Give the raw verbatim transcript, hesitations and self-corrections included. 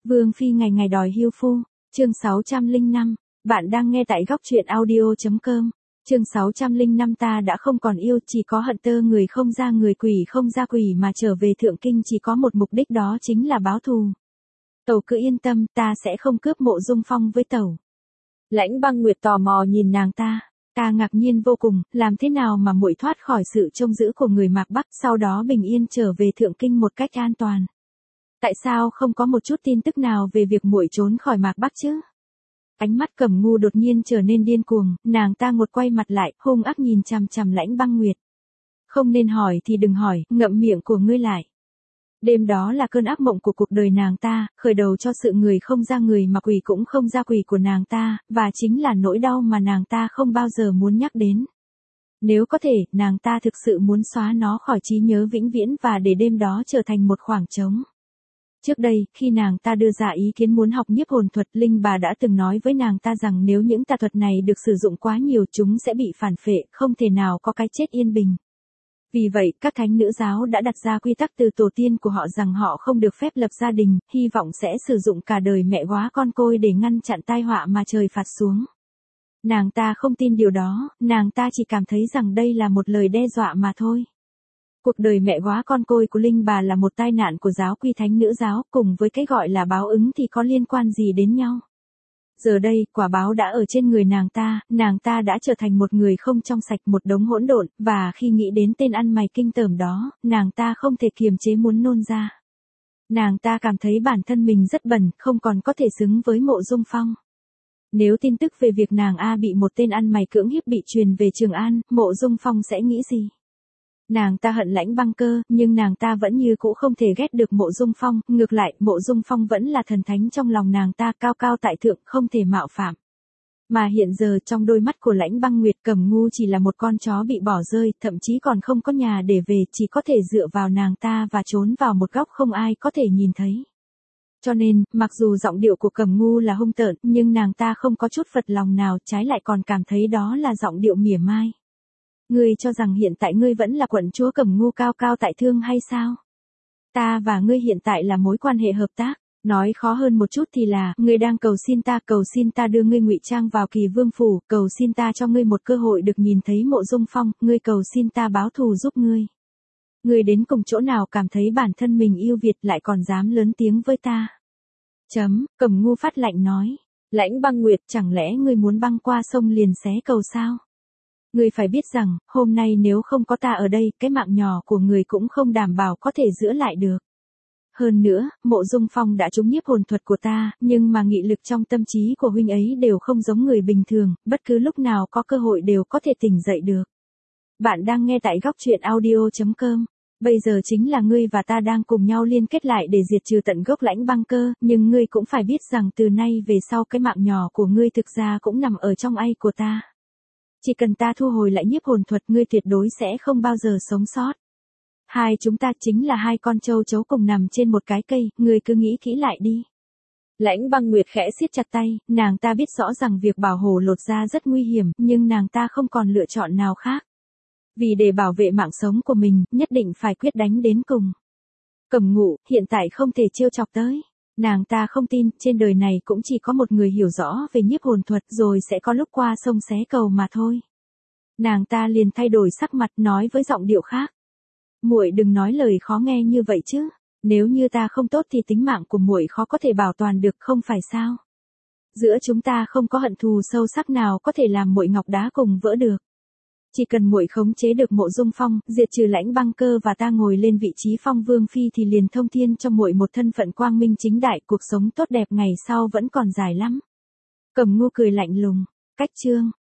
Vương phi ngày ngày đòi hưu phu, chương sáu trăm lẻ năm, bạn đang nghe tại góc truyện audio.com, chương sáu trăm lẻ năm ta đã không còn yêu, chỉ có hận tơ người không ra người quỷ không ra quỷ mà trở về Thượng Kinh chỉ có một mục đích đó chính là báo thù. Tẩu cứ yên tâm, ta sẽ không cướp Mộ Dung Phong với tẩu. Lãnh Băng Nguyệt tò mò nhìn nàng ta, ta ngạc nhiên vô cùng, làm thế nào mà muội thoát khỏi sự trông giữ của người Mạc Bắc, sau đó bình yên trở về Thượng Kinh một cách an toàn. Tại sao không có một chút tin tức nào về việc muội trốn khỏi Mạc Bắc chứ? Ánh mắt Cẩm Ngu đột nhiên trở nên điên cuồng, nàng ta ngột quay mặt lại, hung ác nhìn chằm chằm Lãnh Băng Nguyệt. Không nên hỏi thì đừng hỏi, ngậm miệng của ngươi lại. Đêm đó là cơn ác mộng của cuộc đời nàng ta, khởi đầu cho sự người không ra người mà quỷ cũng không ra quỷ của nàng ta, và chính là nỗi đau mà nàng ta không bao giờ muốn nhắc đến. Nếu có thể, nàng ta thực sự muốn xóa nó khỏi trí nhớ vĩnh viễn và để đêm đó trở thành một khoảng trống. Trước đây, khi nàng ta đưa ra ý kiến muốn học nhiếp hồn thuật, Linh bà đã từng nói với nàng ta rằng nếu những tà thuật này được sử dụng quá nhiều chúng sẽ bị phản phệ, không thể nào có cái chết yên bình. Vì vậy, các thánh nữ giáo đã đặt ra quy tắc từ tổ tiên của họ rằng họ không được phép lập gia đình, hy vọng sẽ sử dụng cả đời mẹ góa con côi để ngăn chặn tai họa mà trời phạt xuống. Nàng ta không tin điều đó, nàng ta chỉ cảm thấy rằng đây là một lời đe dọa mà thôi. Cuộc đời mẹ góa con côi của Linh bà là một tai nạn của giáo quy thánh nữ giáo, cùng với cái gọi là báo ứng thì có liên quan gì đến nhau. Giờ đây, quả báo đã ở trên người nàng ta, nàng ta đã trở thành một người không trong sạch, một đống hỗn độn, và khi nghĩ đến tên ăn mày kinh tởm đó, nàng ta không thể kiềm chế muốn nôn ra. Nàng ta cảm thấy bản thân mình rất bẩn, không còn có thể xứng với Mộ Dung Phong. Nếu tin tức về việc nàng A bị một tên ăn mày cưỡng hiếp bị truyền về Trường An, Mộ Dung Phong sẽ nghĩ gì? Nàng ta hận Lãnh Băng Cơ, nhưng nàng ta vẫn như cũ không thể ghét được Mộ Dung Phong, ngược lại, Mộ Dung Phong vẫn là thần thánh trong lòng nàng ta, cao cao tại thượng, không thể mạo phạm. Mà hiện giờ trong đôi mắt của Lãnh Băng Nguyệt, Cẩm Ngu chỉ là một con chó bị bỏ rơi, thậm chí còn không có nhà để về, chỉ có thể dựa vào nàng ta và trốn vào một góc không ai có thể nhìn thấy. Cho nên, mặc dù giọng điệu của Cẩm Ngu là hung tợn, nhưng nàng ta không có chút phật lòng nào, trái lại còn cảm thấy đó là giọng điệu mỉa mai. Ngươi cho rằng hiện tại ngươi vẫn là quận chúa Cẩm Ngu cao cao tại thượng hay sao? Ta và ngươi hiện tại là mối quan hệ hợp tác, nói khó hơn một chút thì là, ngươi đang cầu xin ta, cầu xin ta đưa ngươi ngụy trang vào Kỳ Vương phủ, cầu xin ta cho ngươi một cơ hội được nhìn thấy Mộ Dung Phong, ngươi cầu xin ta báo thù giúp ngươi. Ngươi đến cùng chỗ nào cảm thấy bản thân mình yêu Việt lại còn dám lớn tiếng với ta? Chấm, Cẩm Ngu phát lạnh nói. Lãnh Băng Nguyệt, chẳng lẽ ngươi muốn băng qua sông liền xé cầu sao? Ngươi phải biết rằng, hôm nay nếu không có ta ở đây, cái mạng nhỏ của người cũng không đảm bảo có thể giữ lại được. Hơn nữa, Mộ Dung Phong đã trúng nhiếp hồn thuật của ta, nhưng mà nghị lực trong tâm trí của huynh ấy đều không giống người bình thường, bất cứ lúc nào có cơ hội đều có thể tỉnh dậy được. Bạn đang nghe tại góc truyện audio.com. Bây giờ chính là ngươi và ta đang cùng nhau liên kết lại để diệt trừ tận gốc Lãnh Băng Cơ, nhưng ngươi cũng phải biết rằng từ nay về sau cái mạng nhỏ của ngươi thực ra cũng nằm ở trong ai của ta. Chỉ cần ta thu hồi lại nhiếp hồn thuật, ngươi tuyệt đối sẽ không bao giờ sống sót. Hai chúng ta chính là hai con trâu chấu cùng nằm trên một cái cây, ngươi cứ nghĩ kỹ lại đi. Lãnh Băng Nguyệt khẽ siết chặt tay, nàng ta biết rõ rằng việc bảo hổ lột da rất nguy hiểm, nhưng nàng ta không còn lựa chọn nào khác. Vì để bảo vệ mạng sống của mình, nhất định phải quyết đánh đến cùng. Cẩm Ngu, hiện tại không thể trêu chọc tới. Nàng ta không tin, trên đời này cũng chỉ có một người hiểu rõ về nhiếp hồn thuật, rồi sẽ có lúc qua sông xé cầu mà thôi. Nàng ta liền thay đổi sắc mặt, nói với giọng điệu khác. Muội đừng nói lời khó nghe như vậy chứ, nếu như ta không tốt thì tính mạng của muội khó có thể bảo toàn được, không phải sao? Giữa chúng ta không có hận thù sâu sắc nào có thể làm muội ngọc đá cùng vỡ được. Chỉ cần muội khống chế được Mộ Dung Phong, diệt trừ Lãnh Băng Cơ và ta ngồi lên vị trí Phong Vương phi thì liền thông thiên cho muội một thân phận quang minh chính đại, cuộc sống tốt đẹp ngày sau vẫn còn dài lắm. Cẩm Ngu cười lạnh lùng, cách chương.